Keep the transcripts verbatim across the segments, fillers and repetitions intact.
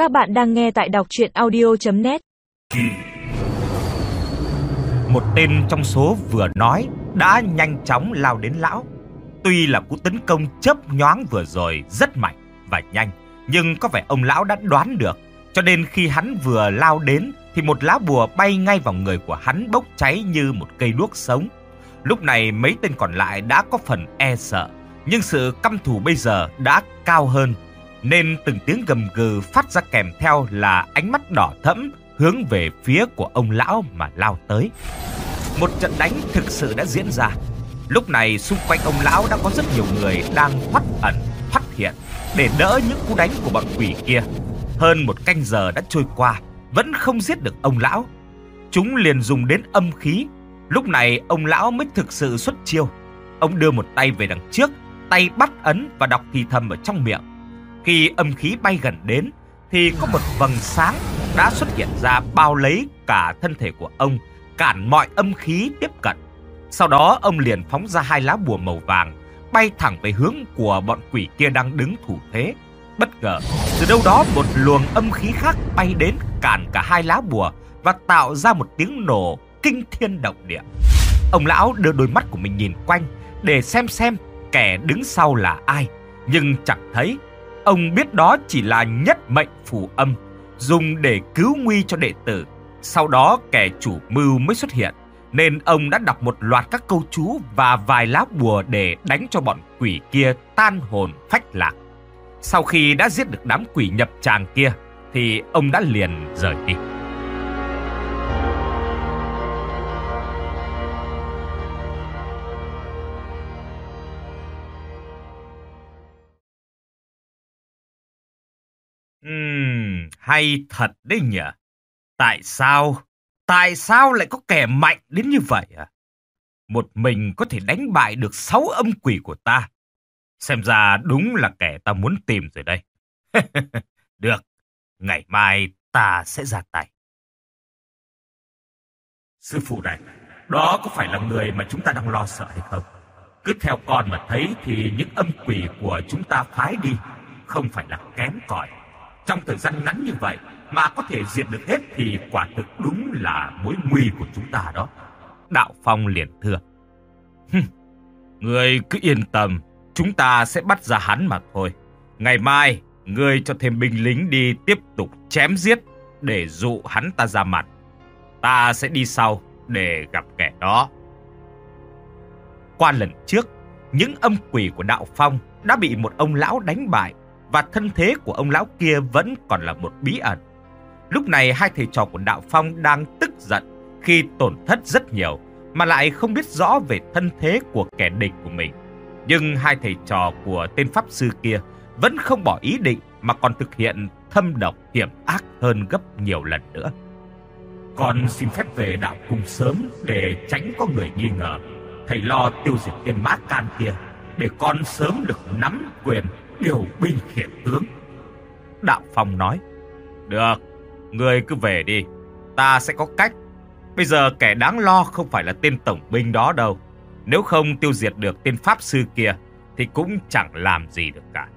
Các bạn đang nghe tại đọc truyện audio chấm net. Một tên trong số vừa nói đã nhanh chóng lao đến lão. Tuy là cú tấn công chớp nhoáng vừa rồi rất mạnh và nhanh, nhưng có vẻ ông lão đã đoán được, cho nên khi hắn vừa lao đến thì một lá bùa bay ngay vào người của hắn, bốc cháy như một cây đuốc sống. Lúc này mấy tên còn lại đã có phần e sợ, nhưng sự căm thù bây giờ đã cao hơn, nên từng tiếng gầm gừ phát ra kèm theo là ánh mắt đỏ thẫm hướng về phía của ông lão mà lao tới. Một trận đánh thực sự đã diễn ra. Lúc này xung quanh ông lão đã có rất nhiều người đang thoát ẩn, thoát hiện để đỡ những cú đánh của bọn quỷ kia. Hơn một canh giờ đã trôi qua, vẫn không giết được ông lão. Chúng liền dùng đến âm khí. Lúc này ông lão mới thực sự xuất chiêu. Ông đưa một tay về đằng trước, tay bắt ấn và đọc thì thầm ở trong miệng. Khi âm khí bay gần đến thì có một vầng sáng đã xuất hiện ra bao lấy cả thân thể của ông, cản mọi âm khí tiếp cận. Sau đó ông liền phóng ra hai lá bùa màu vàng, bay thẳng về hướng của bọn quỷ kia đang đứng thủ thế. Bất ngờ, từ đâu đó một luồng âm khí khác bay đến cản cả hai lá bùa và tạo ra một tiếng nổ kinh thiên động địa. Ông lão đưa đôi mắt của mình nhìn quanh để xem xem kẻ đứng sau là ai, nhưng chẳng thấy. Ông biết đó chỉ là nhất mệnh phù âm, dùng để cứu nguy cho đệ tử. Sau đó kẻ chủ mưu mới xuất hiện, nên ông đã đọc một loạt các câu chú và vài lá bùa để đánh cho bọn quỷ kia tan hồn phách lạc. Sau khi đã giết được đám quỷ nhập tràng kia, thì ông đã liền rời đi. Ừm, hay thật đấy nhỉ. Tại sao? Tại sao lại có kẻ mạnh đến như vậy à? Một mình có thể đánh bại được sáu âm quỷ của ta. Xem ra đúng là kẻ ta muốn tìm rồi đây. Được, ngày mai ta sẽ ra tay. Sư phụ này, đó có phải là người mà chúng ta đang lo sợ hay không? Cứ theo con mà thấy thì những âm quỷ của chúng ta phái đi không phải là kém cỏi. Trong thời gian ngắn như vậy mà có thể diệt được hết thì quả thực đúng là mối nguy của chúng ta đó. Đạo Phong liền thưa. Ngươi cứ yên tâm, chúng ta sẽ bắt ra hắn mà thôi. Ngày mai, ngươi cho thêm binh lính đi tiếp tục chém giết để dụ hắn ta ra mặt. Ta sẽ đi sau để gặp kẻ đó. Qua lần trước, những âm quỷ của Đạo Phong đã bị một ông lão đánh bại, và thân thế của ông lão kia vẫn còn là một bí ẩn. Lúc này hai thầy trò của Đạo Phong đang tức giận khi tổn thất rất nhiều, mà lại không biết rõ về thân thế của kẻ địch của mình. Nhưng hai thầy trò của tên pháp sư kia vẫn không bỏ ý định, mà còn thực hiện thâm độc hiểm ác hơn gấp nhiều lần nữa. Con xin phép về đạo cung sớm để tránh có người nghi ngờ. Thầy lo tiêu diệt tên Mã Can kia để con sớm được nắm quyền điều binh khiển tướng. Đạo Phong nói. Được, ngươi cứ về đi, ta sẽ có cách. Bây giờ kẻ đáng lo không phải là tên tổng binh đó đâu. Nếu không tiêu diệt được tên pháp sư kia thì cũng chẳng làm gì được cả.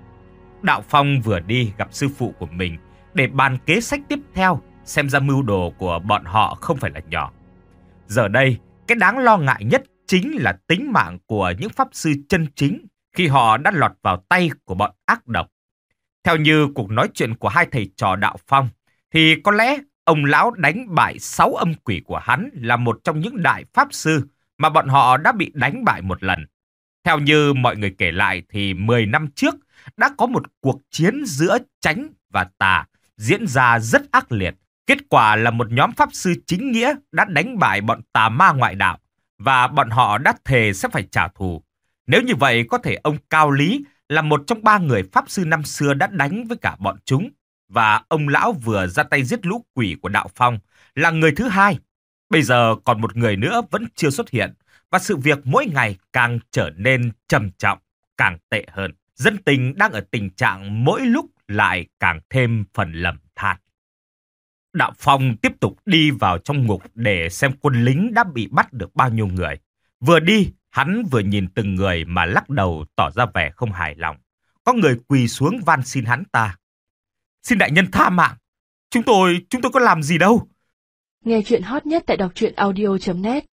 Đạo Phong vừa đi gặp sư phụ của mình để bàn kế sách tiếp theo. Xem ra mưu đồ của bọn họ không phải là nhỏ. Giờ đây, cái đáng lo ngại nhất chính là tính mạng của những pháp sư chân chính khi họ đã lọt vào tay của bọn ác độc. Theo như cuộc nói chuyện của hai thầy trò Đạo Phong, thì có lẽ ông lão đánh bại sáu âm quỷ của hắn là một trong những đại pháp sư mà bọn họ đã bị đánh bại một lần. Theo như mọi người kể lại thì mười năm trước đã có một cuộc chiến giữa chánh và tà diễn ra rất ác liệt. Kết quả là một nhóm pháp sư chính nghĩa đã đánh bại bọn tà ma ngoại đạo, và bọn họ đã thề sẽ phải trả thù. Nếu như vậy, có thể ông Cao Lý là một trong ba người pháp sư năm xưa đã đánh với cả bọn chúng, và ông lão vừa ra tay giết lũ quỷ của Đạo Phong là người thứ hai. Bây giờ còn một người nữa vẫn chưa xuất hiện, và sự việc mỗi ngày càng trở nên trầm trọng, càng tệ hơn. Dân tình đang ở tình trạng mỗi lúc lại càng thêm phần lầm than. Đạo Phong tiếp tục đi vào trong ngục để xem quân lính đã bị bắt được bao nhiêu người. Vừa đi, hắn vừa nhìn từng người mà lắc đầu tỏ ra vẻ không hài lòng. Có người quỳ xuống van xin hắn ta. xin đại nhân tha mạng. Chúng tôi, chúng tôi có làm gì đâu. Nghe chuyện hot nhất tại đọc truyện audio chấm net